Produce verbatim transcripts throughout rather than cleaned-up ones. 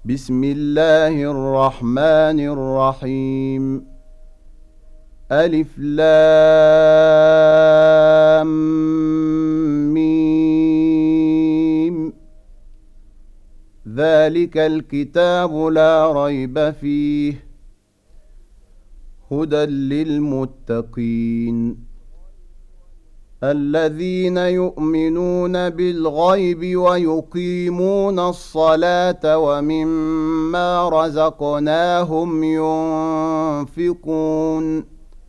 بسم الله الرحمن الرحيم ألف لام ميم ذلك الكتاب لا ريب فيه هدى للمتقين الذين يؤمنون بالغيب ويقيمون الصلاة ومما رزقناهم ينفقون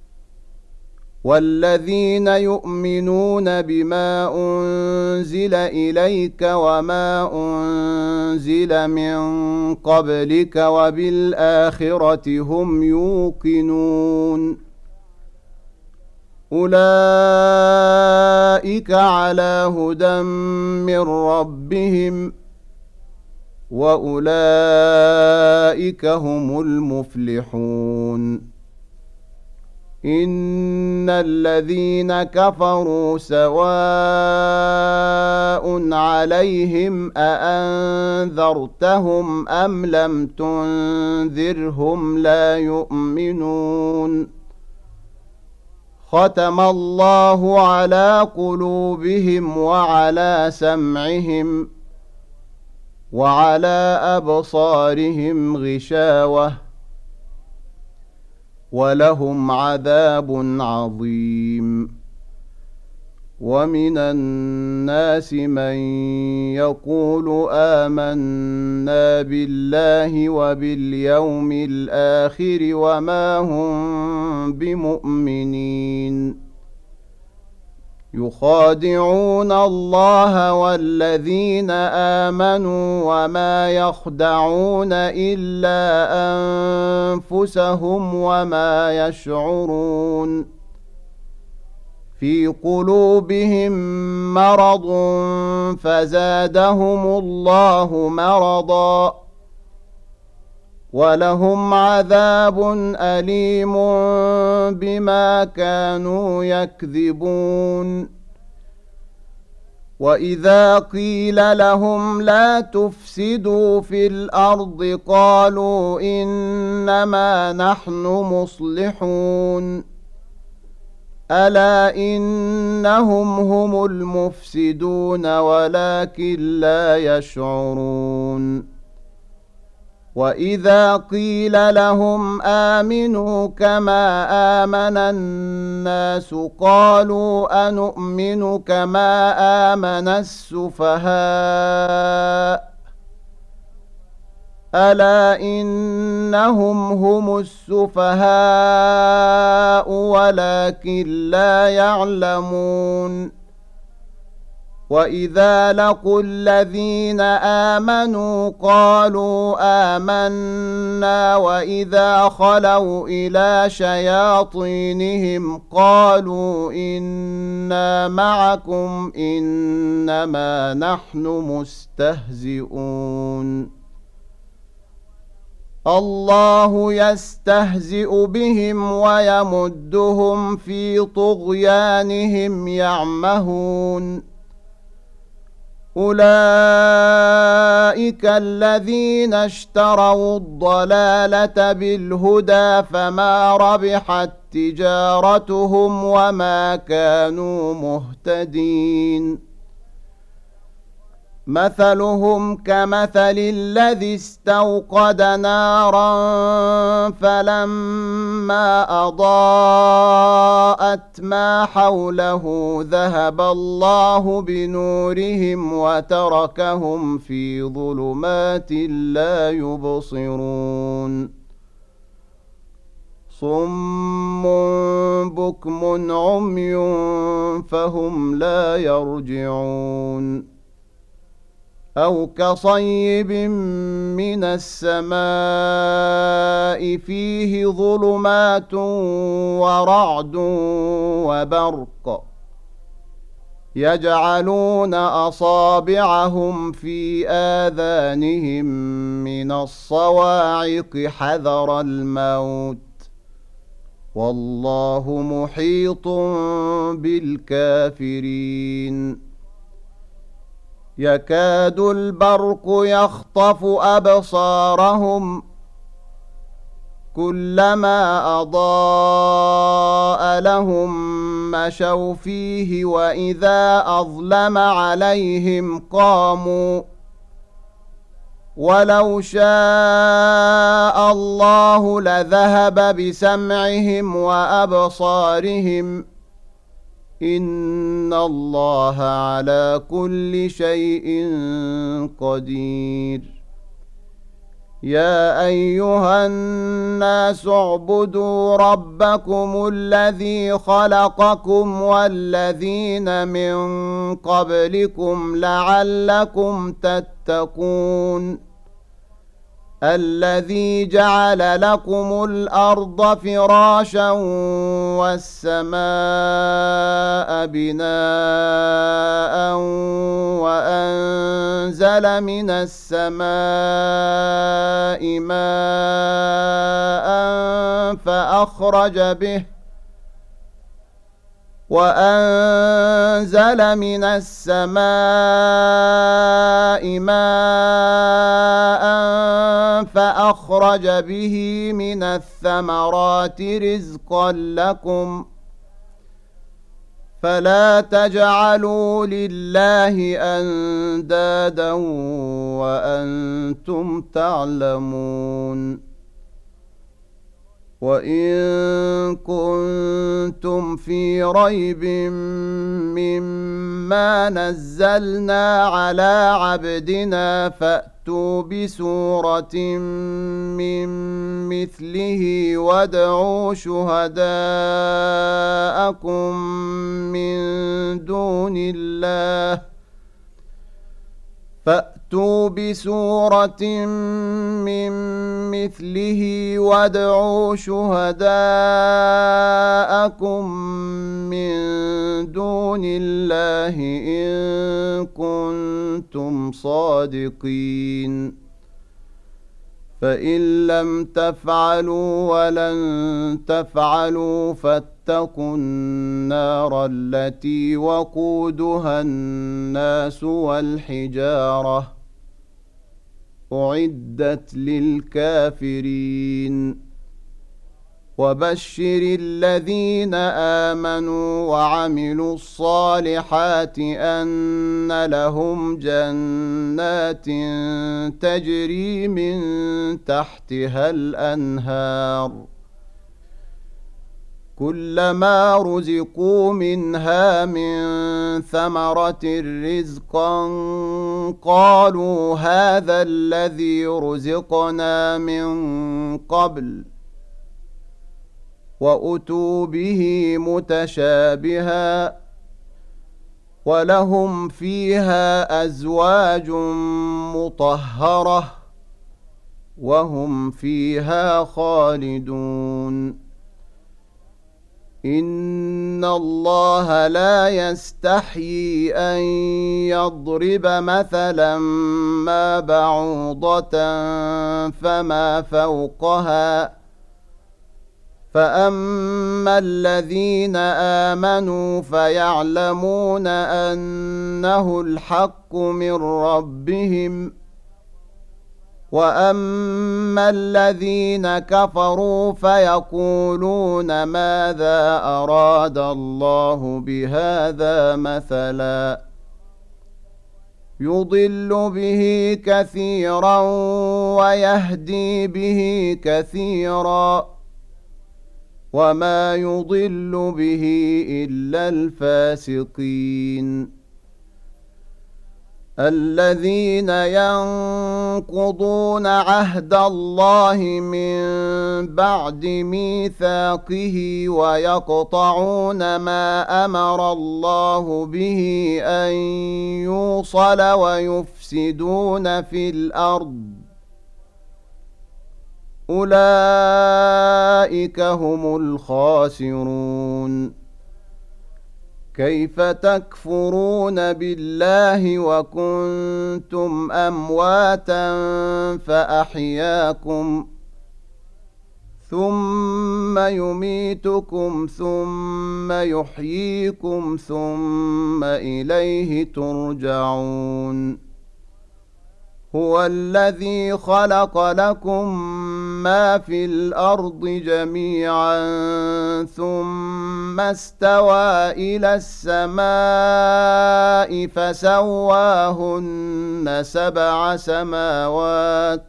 والذين يؤمنون بما أنزل إليك وما أنزل من قبلك وبالآخرة هم يوقنون أولئك على هدى من ربهم وأولئك هم المفلحون إن الذين كفروا سواء عليهم أأنذرتهم أم لم تنذرهم لا يؤمنون ختم الله على قلوبهم وعلى سمعهم وعلى أبصارهم غشاوة ولهم عذاب عظيم ومن الناس من يقول آمنا بالله وباليوم الآخر وما هم بمؤمنين يخادعون الله والذين آمنوا وما يخدعون إلا أنفسهم وما يشعرون في قلوبهم مرض فزادهم الله مرضا ولهم عذاب أليم بما كانوا يكذبون وإذا قيل لهم لا تفسدوا في الأرض قالوا إنما نحن مصلحون ألا إنهم هم المفسدون ولكن لا يشعرون وإذا قيل لهم آمنوا كما آمن الناس قالوا أنؤمن كما آمن السفهاء ألا إنهم هم السفهاء ولكن لا يعلمون وإذا لقوا الذين آمنوا قالوا آمنا وإذا خلوا إلى شياطينهم قالوا إنا معكم إنما نحن مستهزئون الله يستهزئ بهم ويمدهم في طغيانهم يعمهون أولئك الذين اشتروا الضلالة بالهدى فما ربحت تجارتهم وما كانوا مهتدين مثلهم كمثل الذي استوقد نارا فلما أضاءت ما حوله ذهب الله بنورهم وتركهم في ظلمات لا يبصرون صم بكم عمي فهم لا يرجعون أو كصيب من السماء فيه ظلمات ورعد وبرق يجعلون أصابعهم في آذانهم من الصواعق حذر الموت والله محيط بالكافرين يكاد البرق يخطف أبصارهم كلما أضاء لهم مشوا فيه وإذا أظلم عليهم قاموا ولو شاء الله لذهب بسمعهم وأبصارهم إن الله على كل شيء قدير يا أيها الناس اعبدوا ربكم الذي خلقكم والذين من قبلكم لعلكم تتقون الذي جعل لكم الأرض فراشا والسماء بناء وأنزل من السماء ماء فأخرج به وأنزل من السماء ماء فأخرج به من الثمرات رزقا لكم فلا تجعلوا لله أندادا وأنتم تعلمون وإن كنتم في ريب مما نزلنا على عبدنا فأتوا بسورة من مثله وادعوا شهداءكم من دون الله فأتوا بسورة من مثله وادعوا شهداءكم من دون الله إن كنتم صادقين فإن لم تفعلوا ولن تفعلوا فاتقوا النار التي وقودها الناس والحجارة أعدت للكافرين وبشر الذين آمنوا وعملوا الصالحات أن لهم جنات تجري من تحتها الأنهار كلما رزقوا منها من ثمرة رزقا قالوا هذا الذي رزقنا من قبل وأتوا به متشابها ولهم فيها أزواج مطهرة وهم فيها خالدون إن الله لا يستحيي أن يضرب مثلا ما بعوضة فما فوقها فأما الذين آمنوا فيعلمون أنه الحق من ربهم وأما الذين كفروا فيقولون ماذا أراد الله بهذا مثلا يضل به كثيرا ويهدي به كثيرا وما يضل به إلا الفاسقين الذين ينقضون عهد الله من بعد ميثاقه ويقطعون ما أمر الله به أن يوصل ويفسدون في الأرض أولئك هم الخاسرون كيف تكفرون بالله وكنتم أمواتا فأحياكم ثم يميتكم ثم يحييكم ثم إليه ترجعون هو الذي خلق لكم ما في الأرض جميعا ثم استوى إلى السماء فسواهن سبع سماوات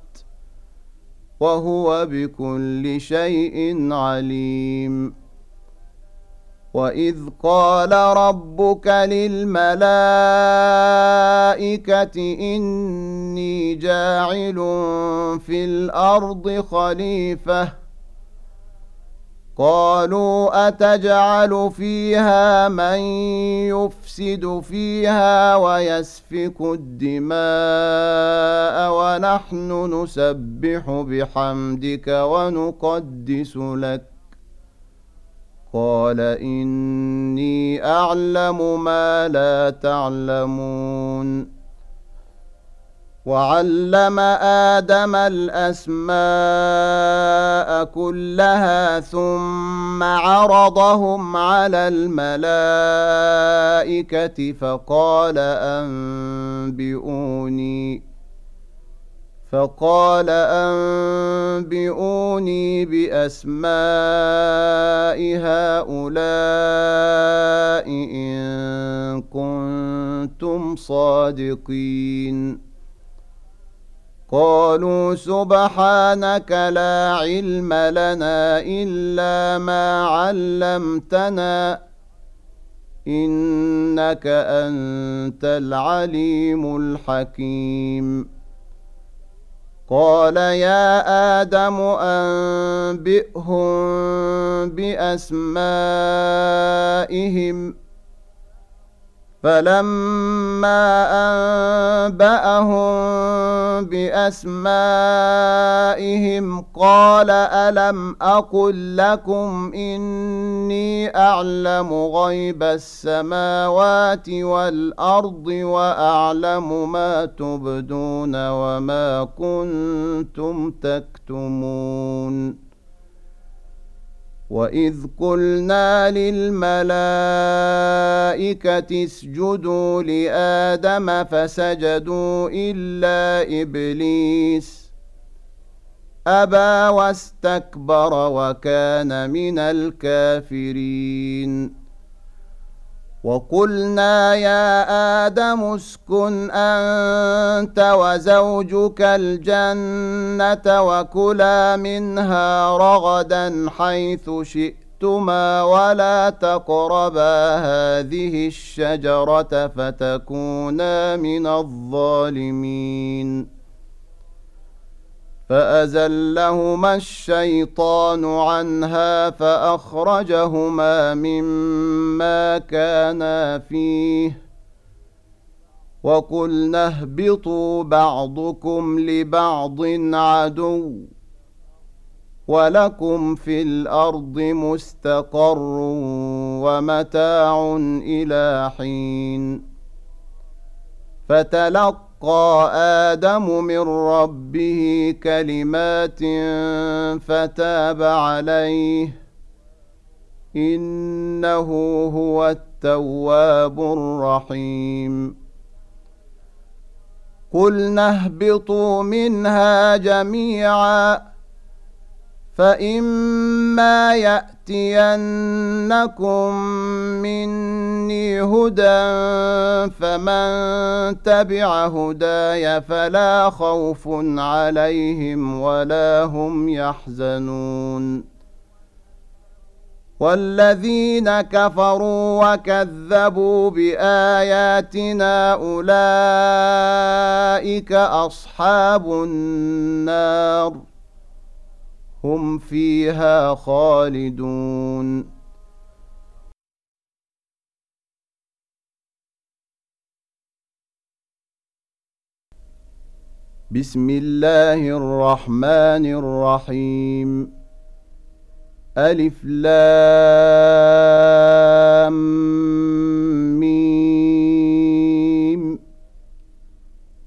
وهو بكل شيء عليم وإذ قال ربك للملائكة إني جاعل في الأرض خليفة قالوا أتجعل فيها من يفسد فيها ويسفك الدماء ونحن نسبح بحمدك ونقدس لك قال إني أعلم ما لا تعلمون وعلم آدم الأسماء كلها ثم عرضهم على الملائكة فقال أنبئوني فقال أنبئوني بأسماء هؤلاء إن كنتم صادقين قالوا سبحانك لا علم لنا إلا ما علمتنا إنك أنت العليم الحكيم قال يا آدم أنبئهم بأسمائهم فلما أنبأهم بأسمائهم قال ألم أقل لكم إني أعلم غيب السماوات والأرض وأعلم ما تبدون وما كنتم تكتمون وإذ قلنا للملائكة اسجدوا لآدم فسجدوا إلا إبليس أبى واستكبر وكان من الكافرين وقلنا يا آدم اسكن أنت وزوجك الجنة وكلا منها رغدا حيث شئتما ولا تقربا هذه الشجرة فتكونا من الظالمين فأزلهما الشيطان عنها فأخرجهما مما كانا فيه وقلنا اهبطوا بعضكم لبعض عدو ولكم في الأرض مستقر ومتاع إلى حين فتلقى آدم من ربه كلمات فتاب عليه إنه هو التواب الرحيم قلنا اهبطوا منها جميعا فإما يأتينكم مني هدى فمن تبع هداي فلا خوف عليهم ولا هم يحزنون والذين كفروا وكذبوا بآياتنا أولئك أصحاب النار هم فيها خالدون بسم الله الرحمن الرحيم ألف لام ميم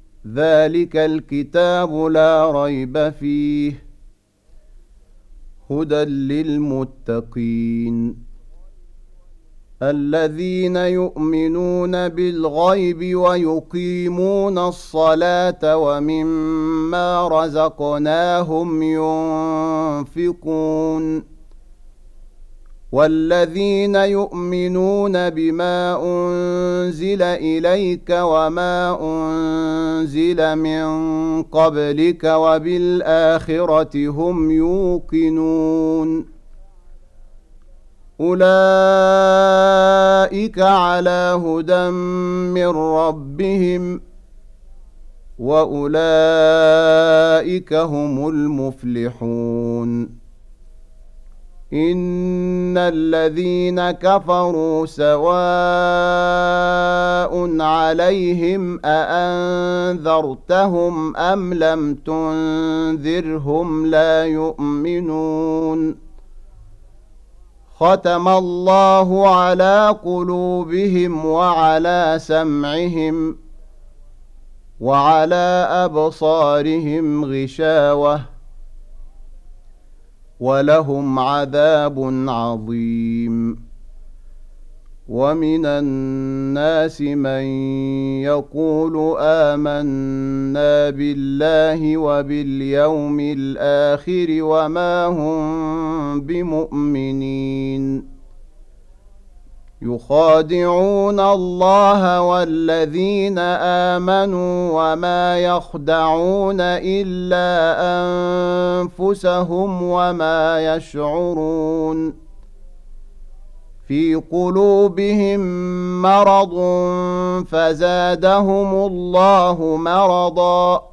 ذلك الكتاب لا ريب فيه هدى للمتقين الذين يؤمنون بالغيب ويقيمون الصلاة ومما رزقناهم ينفقون والذين يؤمنون بما أنزل إليك وما أنزل من قبلك وبالآخرة هم يوقنون أولئك على هدى من ربهم وأولئك هم المفلحون إن الذين كفروا سواء عليهم أأنذرتهم أم لم تنذرهم لا يؤمنون ختم الله على قلوبهم وعلى سمعهم وعلى أبصارهم غشاوة ولهم عذاب عظيم ومن الناس من يقول آمنا بالله وباليوم الآخر وما هم بمؤمنين يخادعون الله والذين آمنوا وما يخدعون إلا أنفسهم وما يشعرون في قلوبهم مرض فزادهم الله مرضا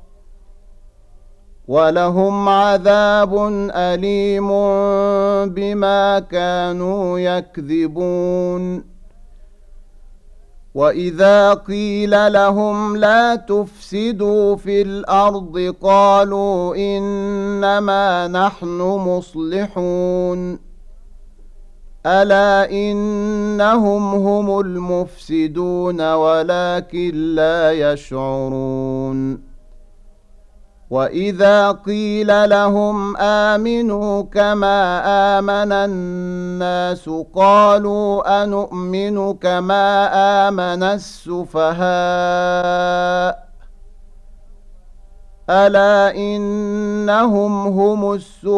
ولهم عذاب أليم بما كانوا يكذبون وإذا قيل لهم لا تفسدوا في الأرض قالوا إنما نحن مصلحون ألا إنهم هم المفسدون ولكن لا يشعرون وإذا قيل لهم آمنوا كما آمن الناس قالوا أنؤمن كما آمن السفهاء ألا إنهم هم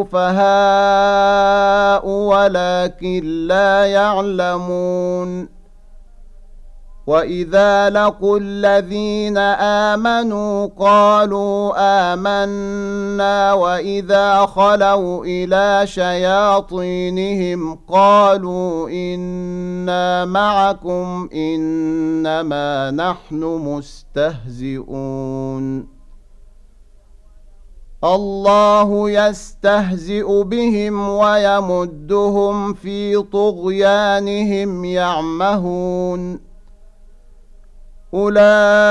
السفهاء ولكن لا يعلمون وإذا لقوا الذين آمنوا قالوا آمنا وإذا خلوا إلى شياطينهم قالوا إنا معكم إنما نحن مستهزئون الله يستهزئ بهم ويمدهم في طغيانهم يعمهون أولئك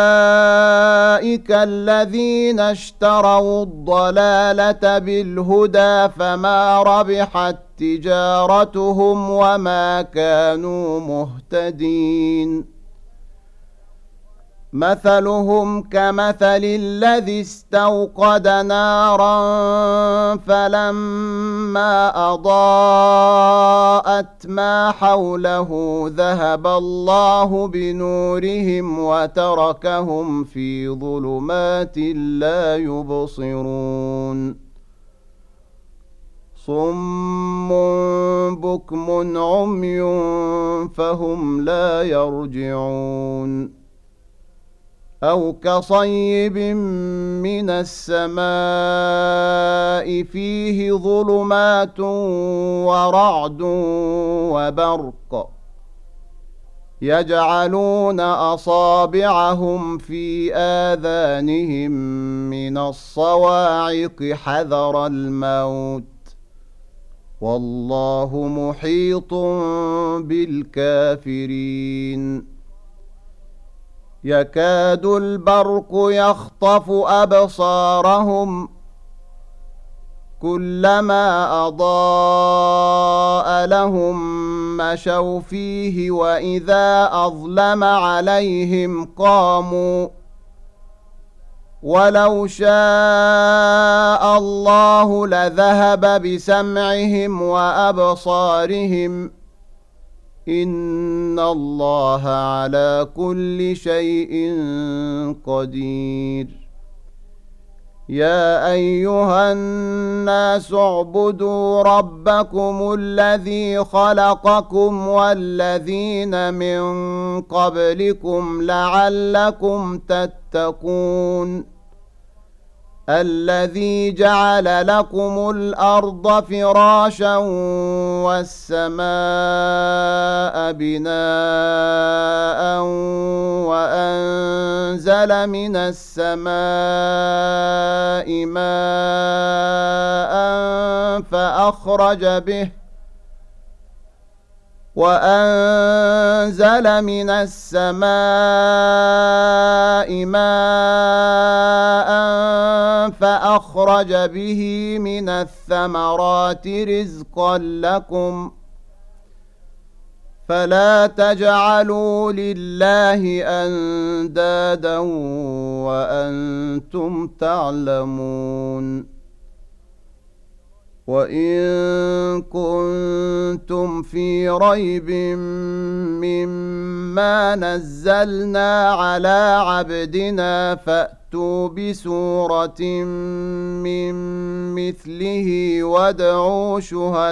الذين اشتروا الضلالة بالهدى فما ربحت تجارتهم وما كانوا مهتدين مثلهم كمثل الذي استوقد نارا فلما أضاءت ما حوله ذهب الله بنورهم وتركهم في ظلمات لا يبصرون صم بكم عمي فهم لا يرجعون أو كصيب من السماء فيه ظلمات ورعد وبرق يجعلون أصابعهم في آذانهم من الصواعق حذر الموت والله محيط بالكافرين يكاد البرق يخطف أبصارهم كلما أضاء لهم مشوا فيه وإذا أظلم عليهم قاموا ولو شاء الله لذهب بسمعهم وأبصارهم إن الله على كل شيء قدير يا أيها الناس اعبدوا ربكم الذي خلقكم والذين من قبلكم لعلكم تتقون الذي جعل لكم الأرض فراشا والسماء بناء وأنزل من السماء ماء فأخرج به وأنزل من السماء ماء فأخرج به من الثمرات رزقا لكم فلا تجعلوا لله أندادا وأنتم تعلمون وإن كنتم في ريب مما نزلنا على عبدنا فأتوا بسورة من مثله وادعوا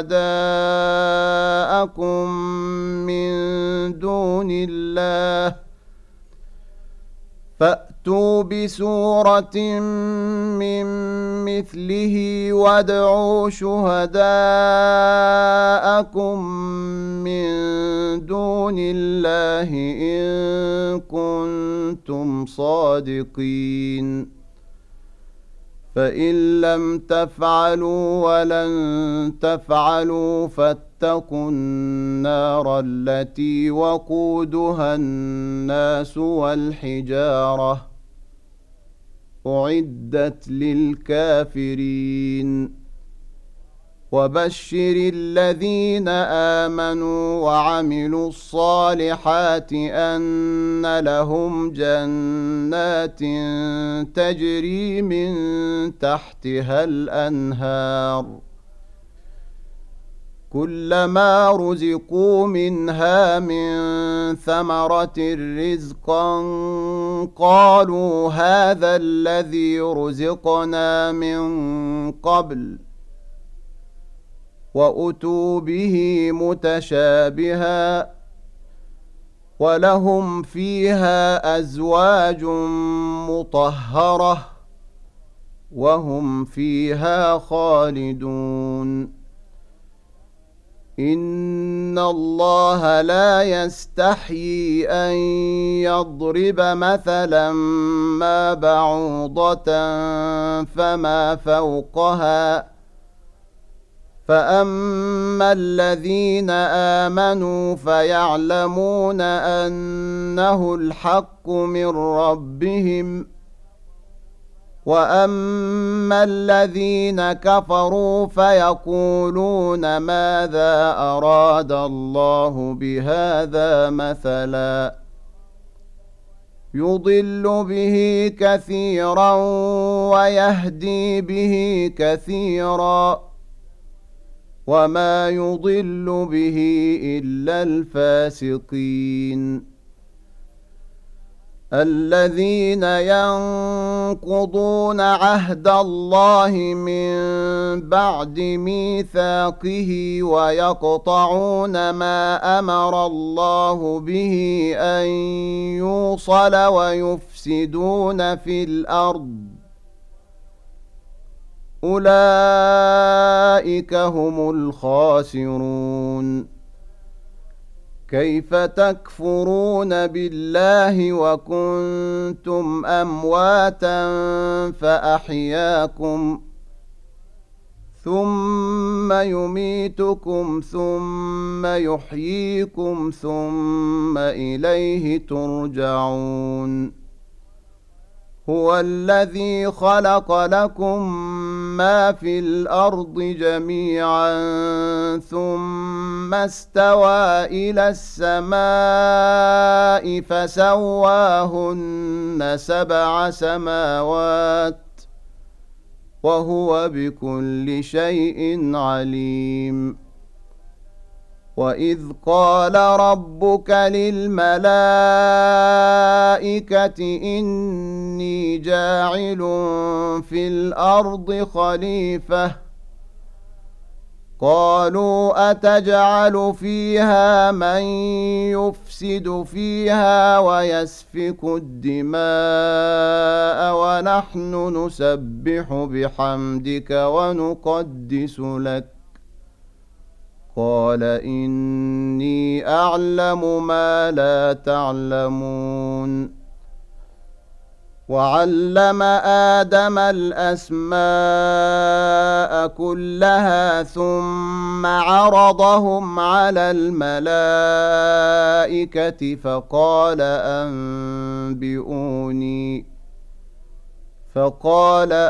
شهداءكم من دون الله فأتوا بسورة من مثله وادعوا شهداءكم من دون الله إن كنتم صادقين فإن لم تفعلوا ولن تفعلوا فاتقوا النار التي وقودها الناس والحجارة أعدت للكافرين وبشر الذين آمنوا وعملوا الصالحات أن لهم جنات تجري من تحتها الأنهار كلما رزقوا منها من ثمرة رزقا قالوا هذا الذي رزقنا من قبل وأتوا به متشابها ولهم فيها أزواج مطهرة وهم فيها خالدون إن الله لا يستحيي أن يضرب مثلا ما بعوضة فما فوقها فأما الذين آمنوا فيعلمون أنه الحق من ربهم وأما الذين كفروا فيقولون ماذا أراد الله بهذا مثلا يضل به كثيرا ويهدي به كثيرا وما يضل به إلا الفاسقين الذين ينقضون عهد الله من بعد ميثاقه ويقطعون ما أمر الله به أن يوصل ويفسدون في الأرض أولئك هم الخاسرون كيف تكفرون بالله وكنتم أمواتا فأحياكم ثم يميتكم ثم يحييكم ثم إليه ترجعون هو الذي خلق لكم ما في الأرض جميعا ثم استوى إلى السماء فسواهن سبع سماوات وهو بكل شيء عليم وإذ قال ربك للملائكة إني جاعل في الأرض خليفة قالوا أتجعل فيها من يفسد فيها ويسفك الدماء ونحن نسبح بحمدك ونقدس لك قال إني أعلم ما لا تعلمون وعلم آدم الأسماء كلها ثم عرضهم على الملائكة فقال أنبئوني فقال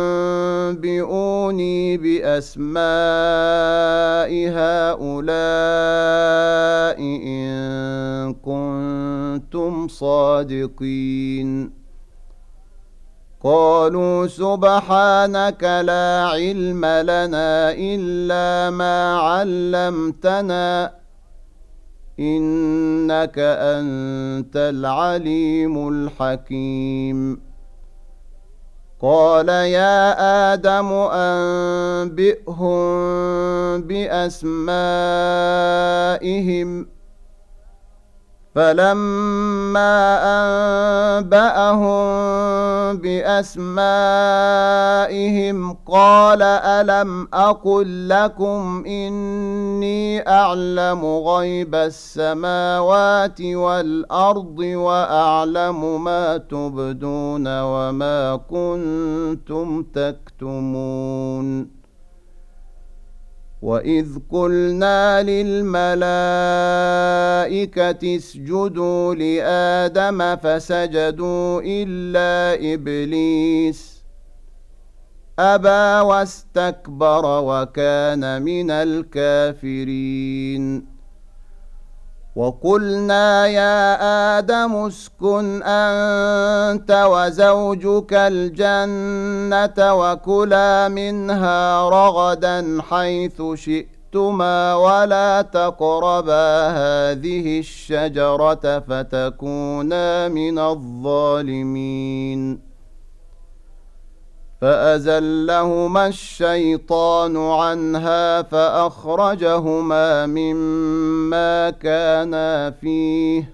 أنبئوني بأسماء هؤلاء إن كنتم صادقين قالوا سبحانك لا علم لنا إلا ما علمتنا إنك أنت العليم الحكيم قال يا آدم أنبئهم بأسمائهم فلما أنبأهم بأسمائهم قال ألم أقل لكم إني أعلم غيب السماوات والأرض وأعلم ما تبدون وما كنتم تكتمون وإذ قلنا للملائكة اسجدوا لآدم فسجدوا إلا إبليس أبى واستكبر وكان من الكافرين وقلنا يا آدم اسكن أنت وزوجك الجنة وكلا منها رغدا حيث شئتما ولا تقربا هذه الشجرة فتكونا من الظالمين فأزلهما الشيطان عنها فأخرجهما مما كانا فيه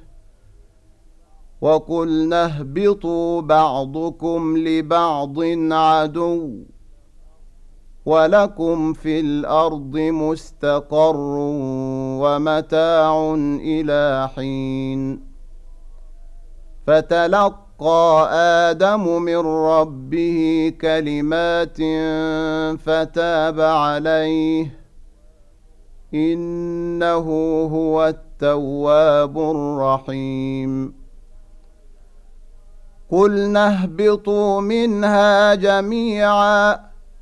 وقلنا اهبطوا بعضكم لبعض عدو ولكم في الأرض مستقر ومتاع إلى حين فتلقى آدم من ربه كلمات فتاب عليه إنه هو التواب الرحيم قلنا اهبطوا منها جميعا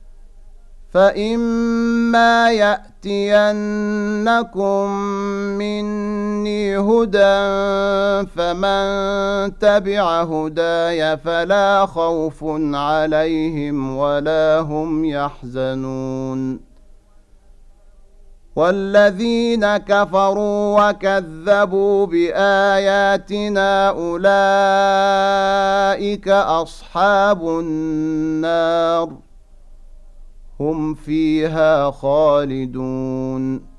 فإما يأتينكم مني هدى فمن تبع هداي فلا خوف عليهم ولا هم يحزنون والذين كفروا وكذبوا بآياتنا أولئك أصحاب النار هم فيها خالدون